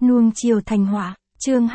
Nuông chiều thành họa, chương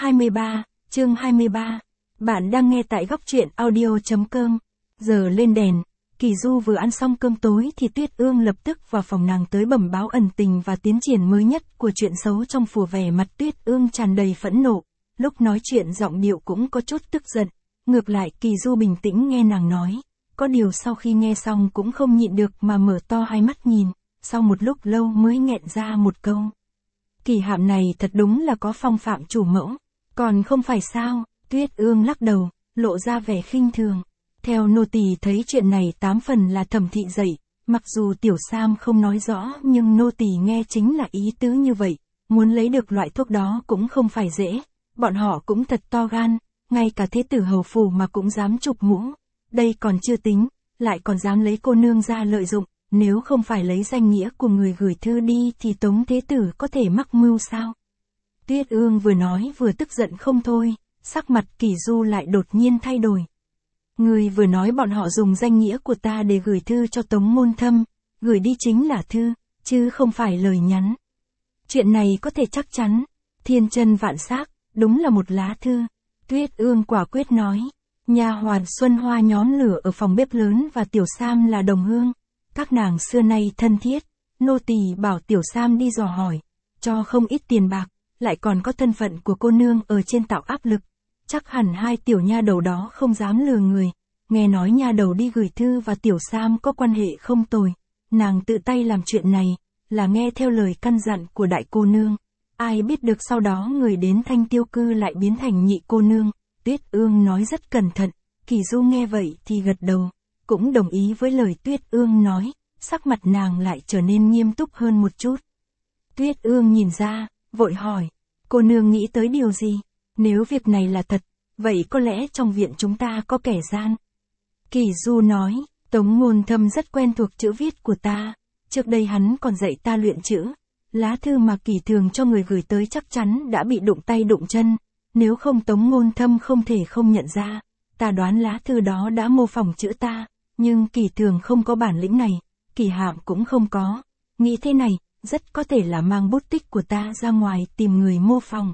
23. Bạn đang nghe tại góc truyện audio.com. Giờ lên đèn, Kỳ Du vừa ăn xong cơm tối thì Tuyết Ương lập tức vào phòng nàng tới bẩm báo ẩn tình và tiến triển mới nhất của chuyện xấu trong phủ. Vẻ mặt Tuyết Ương tràn đầy phẫn nộ, lúc nói chuyện giọng điệu cũng có chút tức giận. Ngược lại Kỳ Du bình tĩnh nghe nàng nói, có điều sau khi nghe xong cũng không nhịn được mà mở to hai mắt nhìn, sau một lúc lâu mới nghẹn ra một câu. Kỳ Hạm này thật đúng là có phong phạm chủ mẫu, còn không phải sao? Tuyết Ương lắc đầu, lộ ra vẻ khinh thường. Theo nô tỳ thấy chuyện này 8 phần là Thẩm thị dạy, mặc dù Tiểu Sam không nói rõ nhưng nô tỳ nghe chính là ý tứ như vậy, muốn lấy được loại thuốc đó cũng không phải dễ, bọn họ cũng thật to gan, ngay cả thế tử hầu phủ mà cũng dám chụp mũ, đây còn chưa tính, lại còn dám lấy cô nương ra lợi dụng, nếu không phải lấy danh nghĩa của người gửi thư đi thì Tống thế tử có thể mắc mưu sao? Tuyết Ương vừa nói vừa tức giận không thôi, sắc mặt Kỳ Du lại đột nhiên thay đổi. Người vừa nói bọn họ dùng danh nghĩa của ta để gửi thư cho Tống Môn Thâm, gửi đi chính là thư, chứ không phải lời nhắn. Chuyện này có thể chắc chắn, thiên chân vạn xác, đúng là một lá thư. Tuyết Ương quả quyết nói, nha hoàn Xuân Hoa nhóm lửa ở phòng bếp lớn và Tiểu Sam là đồng hương, các nàng xưa nay thân thiết, nô tỳ bảo Tiểu Sam đi dò hỏi, cho không ít tiền bạc, lại còn có thân phận của cô nương ở trên tạo áp lực, chắc hẳn hai tiểu nha đầu đó không dám lừa người, nghe nói nha đầu đi gửi thư và Tiểu Sam có quan hệ không tồi, nàng tự tay làm chuyện này, là nghe theo lời căn dặn của đại cô nương, ai biết được sau đó người đến Thanh Tiêu Cư lại biến thành nhị cô nương. Tuyết Ương nói rất cẩn thận, Kỳ Du nghe vậy thì gật đầu, cũng đồng ý với lời Tuyết Ương nói, sắc mặt nàng lại trở nên nghiêm túc hơn một chút. Tuyết Ương nhìn ra, vội hỏi, cô nương nghĩ tới điều gì? Nếu việc này là thật, vậy có lẽ trong viện chúng ta có kẻ gian. Kỳ Du nói, Tống Môn Thâm rất quen thuộc chữ viết của ta, trước đây hắn còn dạy ta luyện chữ, lá thư mà Kỳ thường cho người gửi tới chắc chắn đã bị đụng tay đụng chân, nếu không Tống Môn Thâm không thể không nhận ra, ta đoán lá thư đó đã mô phỏng chữ ta, nhưng Kỳ thường không có bản lĩnh này, Kỳ Hạm cũng không có, nghĩ thế này, rất có thể là mang bút tích của ta ra ngoài tìm người mô phỏng.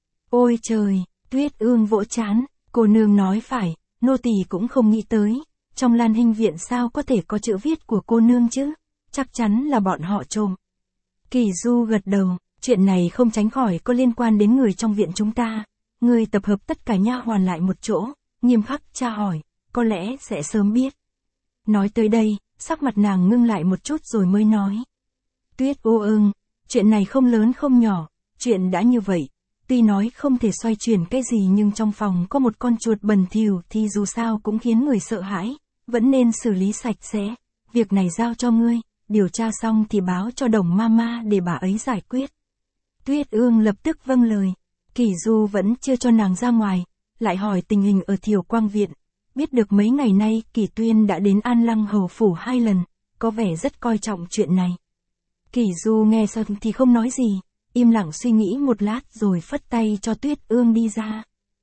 Ôi trời, Tuyết Ương vỗ trán, cô nương nói phải, nô tỳ cũng không nghĩ tới, trong Lan Hinh viện sao có thể có chữ viết của cô nương chứ, chắc chắn là bọn họ trộm. Kỳ Du gật đầu, chuyện này không tránh khỏi có liên quan đến người trong viện chúng ta, người tập hợp tất cả nha hoàn lại một chỗ, nghiêm khắc tra hỏi, có lẽ sẽ sớm biết. Nói tới đây, sắc mặt nàng ngưng lại một chút rồi mới nói. Tuyết Ương, chuyện này không lớn không nhỏ, chuyện đã như vậy, tuy nói không thể xoay chuyển cái gì nhưng trong phòng có một con chuột bẩn thỉu thì dù sao cũng khiến người sợ hãi, vẫn nên xử lý sạch sẽ, việc này giao cho ngươi, điều tra xong thì báo cho Đồng Mama để bà ấy giải quyết. Tuyết Ương lập tức vâng lời, Kỳ Du vẫn chưa cho nàng ra ngoài, lại hỏi tình hình ở Thiều Quang viện, biết được mấy ngày nay Kỳ Tuyên đã đến An Lăng hầu phủ 2 lần, có vẻ rất coi trọng chuyện này. Kỳ Du nghe xong thì không nói gì, im lặng suy nghĩ một lát rồi phất tay cho Tuyết Ương đi ra.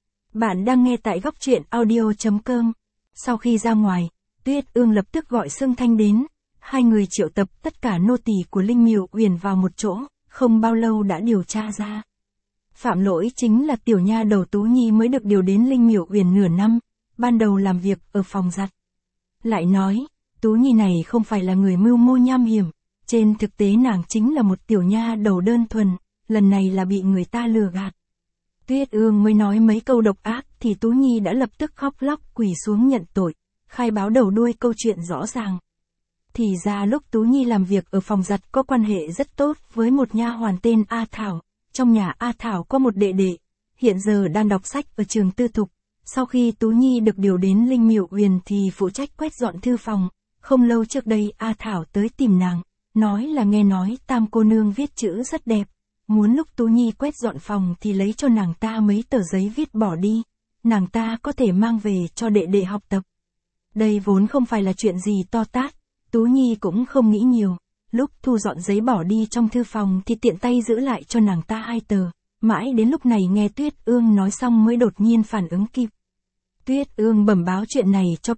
Bạn đang nghe tại góc truyện audio.com. Sau khi ra ngoài, Tuyết Ương lập tức gọi Sương Thanh đến, hai người triệu tập tất cả nô tỳ của Linh Miểu Uyển vào một chỗ, không bao lâu đã điều tra ra. Phạm lỗi chính là tiểu nha đầu Tú Nhi mới được điều đến Linh Miểu Uyển nửa năm, ban đầu làm việc ở phòng giặt. Lại nói, Tú Nhi này không phải là người mưu mô nham hiểm, trên thực tế nàng chính là một tiểu nha đầu đơn thuần, lần này là bị người ta lừa gạt. Tuyết Ương mới nói mấy câu độc ác thì Tú Nhi đã lập tức khóc lóc quỳ xuống nhận tội, khai báo đầu đuôi câu chuyện rõ ràng. Thì ra lúc Tú Nhi làm việc ở phòng giặt có quan hệ rất tốt với một nha hoàn tên A Thảo, trong nhà A Thảo có một đệ đệ, hiện giờ đang đọc sách ở trường tư thục. Sau khi Tú Nhi được điều đến Linh Miểu Uyển thì phụ trách quét dọn thư phòng, không lâu trước đây A Thảo tới tìm nàng, nói là nghe nói Tam cô nương viết chữ rất đẹp, muốn lúc Tú Nhi quét dọn phòng thì lấy cho nàng ta mấy tờ giấy viết bỏ đi, nàng ta có thể mang về cho đệ đệ học tập. Đây vốn không phải là chuyện gì to tát, Tú Nhi cũng không nghĩ nhiều, lúc thu dọn giấy bỏ đi trong thư phòng thì tiện tay giữ lại cho nàng ta 2 tờ, mãi đến lúc này nghe Tuyết Ương nói xong mới đột nhiên phản ứng kịp. Tuyết Ương bẩm báo chuyện này cho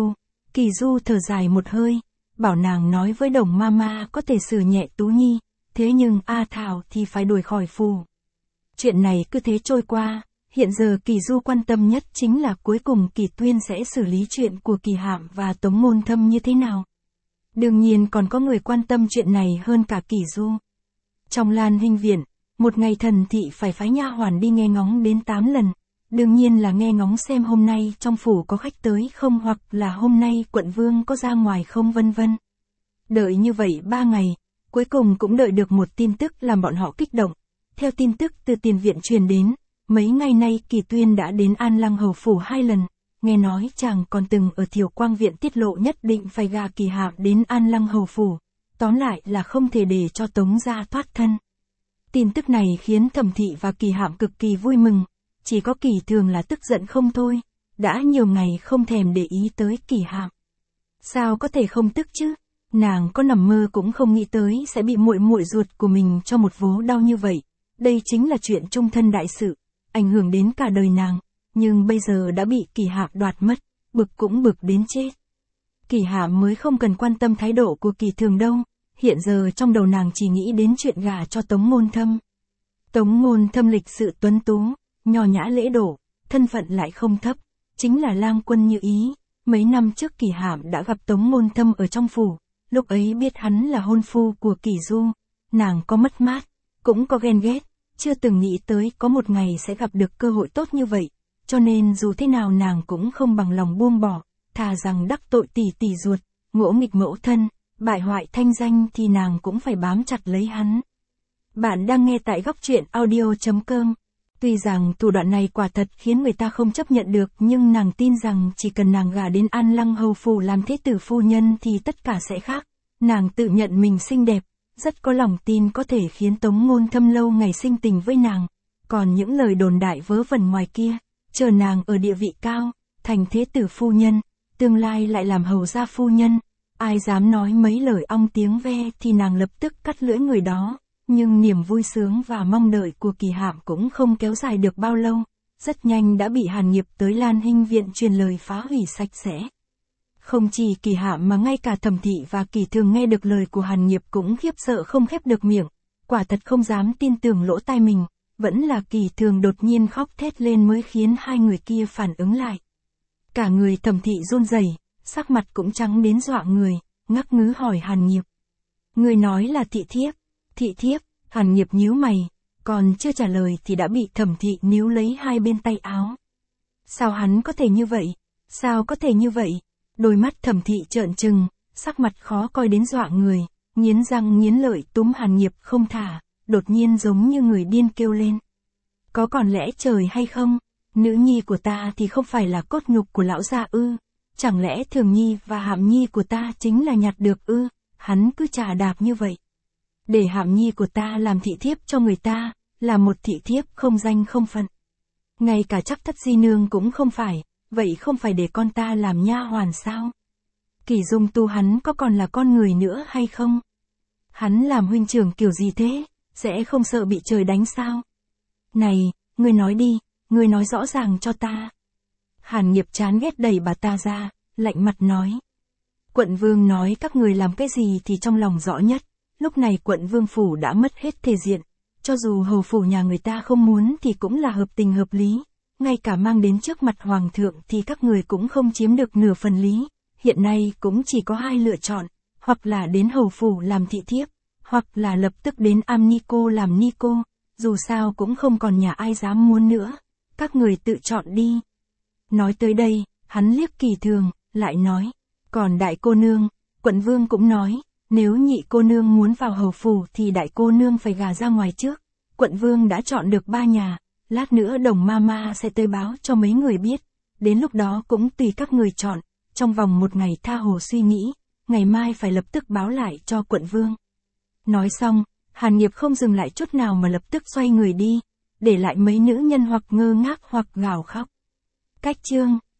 Kỳ Du thở dài một hơi, bảo nàng nói với Đồng Mama có thể xử nhẹ Tú Nhi, thế nhưng A Thảo thì phải đuổi khỏi phủ. Chuyện này cứ thế trôi qua, hiện giờ Kỳ Du quan tâm nhất chính là cuối cùng Kỳ Tuyên sẽ xử lý chuyện của Kỳ Hạm và Tống Ngôn Thâm như thế nào. Đương nhiên còn có người quan tâm chuyện này hơn cả Kỳ Du. Trong Lan Hinh viện, một ngày Thần thị phải phái nha hoàn đi nghe ngóng đến 8 lần. Đương nhiên là nghe ngóng xem hôm nay trong phủ có khách tới không hoặc là hôm nay quận vương có ra ngoài không vân vân. Đợi như vậy 3 ngày, cuối cùng cũng đợi được một tin tức làm bọn họ kích động. Theo tin tức từ tiền viện truyền đến, mấy ngày nay Kỳ Tuyên đã đến An Lăng hầu phủ 2 lần, nghe nói chàng còn từng ở Thiều Quang viện tiết lộ nhất định phải gả Kỳ Hạm đến An Lăng hầu phủ, tóm lại là không thể để cho Tống gia thoát thân. Tin tức này khiến Thẩm thị và Kỳ Hạm cực kỳ vui mừng, chỉ có Kỳ Thường là tức giận không thôi, đã nhiều ngày không thèm để ý tới Kỳ Hạm. Sao có thể không tức chứ? Nàng có nằm mơ cũng không nghĩ tới sẽ bị muội muội ruột của mình cho một vố đau như vậy. Đây chính là chuyện trung thân đại sự, ảnh hưởng đến cả đời nàng, nhưng bây giờ đã bị Kỳ Hạm đoạt mất, bực cũng bực đến chết. Kỳ Hạm mới không cần quan tâm thái độ của Kỳ Thường đâu, hiện giờ trong đầu nàng chỉ nghĩ đến chuyện gả cho Tống Ngôn Thâm. Tống Ngôn Thâm lịch sự tuấn tú, nho nhã lễ độ, thân phận lại không thấp, chính là lang quân như ý. Mấy năm trước Kỳ Hạm đã gặp Tống Ngôn Thâm ở trong phủ, lúc ấy biết hắn là hôn phu của Kỳ Du, nàng có mất mát, cũng có ghen ghét, chưa từng nghĩ tới có một ngày sẽ gặp được cơ hội tốt như vậy, cho nên dù thế nào nàng cũng không bằng lòng buông bỏ, thà rằng đắc tội tỷ tỷ ruột, ngỗ nghịch mẫu thân, bại hoại thanh danh thì nàng cũng phải bám chặt lấy hắn. Bạn đang nghe tại góc truyện audio.com. Tuy rằng thủ đoạn này quả thật khiến người ta không chấp nhận được, nhưng nàng tin rằng chỉ cần nàng gả đến An Lăng hầu phủ làm thế tử phu nhân thì tất cả sẽ khác. Nàng tự nhận mình xinh đẹp, rất có lòng tin có thể khiến Tống Ngôn Thâm lâu ngày sinh tình với nàng. Còn những lời đồn đại vớ vẩn ngoài kia, chờ nàng ở địa vị cao, thành thế tử phu nhân, tương lai lại làm hầu gia phu nhân, ai dám nói mấy lời ong tiếng ve thì nàng lập tức cắt lưỡi người đó. Nhưng niềm vui sướng và mong đợi của Kỳ Hạm cũng không kéo dài được bao lâu, rất nhanh đã bị Hàn Nghiệp tới Lan Hinh viện truyền lời phá hủy sạch sẽ. Không chỉ Kỳ Hạm mà ngay cả Thẩm thị và Kỳ Thường nghe được lời của Hàn Nghiệp cũng khiếp sợ không khép được miệng, quả thật không dám tin tưởng lỗ tai mình, vẫn là Kỳ Thường đột nhiên khóc thét lên mới khiến hai người kia phản ứng lại. Cả người Thẩm thị run rẩy, sắc mặt cũng trắng đến dọa người, ngắc ngứ hỏi Hàn Nghiệp. Người nói là thị thiếp. Thị thiếp, Hàn Nghiệp nhíu mày, còn chưa trả lời thì đã bị Thẩm thị níu lấy hai bên tay áo. Sao hắn có thể như vậy? Sao có thể như vậy? Đôi mắt Thẩm thị trợn trừng, sắc mặt khó coi đến dọa người, nghiến răng nghiến lợi túm Hàn Nghiệp không thả, đột nhiên giống như người điên kêu lên. Có còn lẽ trời hay không? Nữ nhi của ta thì không phải là cốt nhục của lão gia ư? Chẳng lẽ Thường nhi và Hạm nhi của ta chính là nhặt được ư? Hắn cứ chà đạp như vậy. Để Hạm nhi của ta làm thị thiếp cho người ta, là một thị thiếp không danh không phận. Ngay cả chắc thất di nương cũng không phải, vậy không phải để con ta làm nha hoàn sao? Kỳ Dung tu hắn có còn là con người nữa hay không? Hắn làm huynh trưởng kiểu gì thế, sẽ không sợ bị trời đánh sao? Này, ngươi nói đi, ngươi nói rõ ràng cho ta. Hàn Nghiệp chán ghét đẩy bà ta ra, lạnh mặt nói. Quận vương nói các người làm cái gì thì trong lòng rõ nhất. Lúc này quận vương phủ đã mất hết thể diện, cho dù hầu phủ nhà người ta không muốn thì cũng là hợp tình hợp lý, ngay cả mang đến trước mặt hoàng thượng thì các người cũng không chiếm được nửa phần lý, hiện nay cũng chỉ có hai lựa chọn, hoặc là đến hầu phủ làm thị thiếp, hoặc là lập tức đến Am Ni Cô làm ni cô, dù sao cũng không còn nhà ai dám muốn nữa, các người tự chọn đi. Nói tới đây, hắn liếc Kỳ Thường, lại nói, còn đại cô nương, quận vương cũng nói. Nếu nhị cô nương muốn vào hầu phủ thì đại cô nương phải gả ra ngoài trước. Quận vương đã chọn được 3 nhà, lát nữa Đồng Mama sẽ tới báo cho mấy người biết. Đến lúc đó cũng tùy các người chọn, trong vòng 1 ngày tha hồ suy nghĩ, ngày mai phải lập tức báo lại cho quận vương. Nói xong, Hàn Nghiệp không dừng lại chút nào mà lập tức xoay người đi, để lại mấy nữ nhân hoặc ngơ ngác hoặc gào khóc. Cách chương